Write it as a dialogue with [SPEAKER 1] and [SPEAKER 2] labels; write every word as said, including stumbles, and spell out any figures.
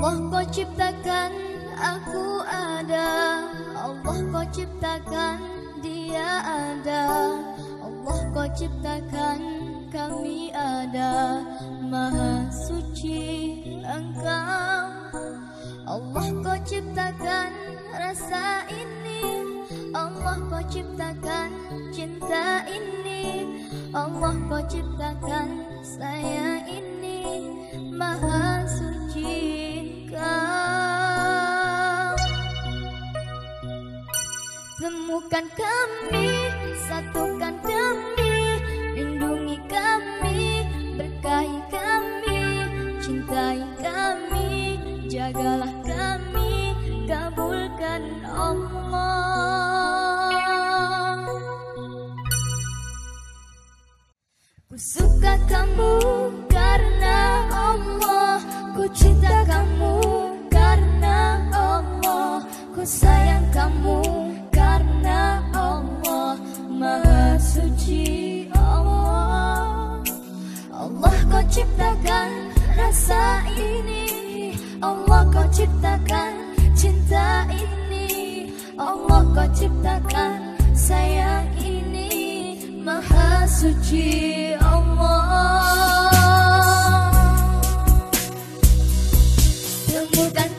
[SPEAKER 1] Allah kau ciptakan, aku ada. Allah kau ciptakan, dia ada. Allah kau ciptakan, kami ada. Maha suci Engkau. Allah kau ciptakan rasa ini. Allah kau ciptakan cinta ini. Allah kau ciptakan saya ini. Maha suci Engkau. Temukan kami, satukan kami, lindungi kami, berkahi kami, cintai kami, jagalah kami, kabulkan Allah. Ku suka kamu karena Allah, ku cinta kamu karena Allah, ku sayang kamu karena Allah. Maha suci Allah. Allah kau ciptakan rasa ini. Allah kau ciptakan cinta ini. Allah kau ciptakan sayang ini. Maha suci Allah. Temukan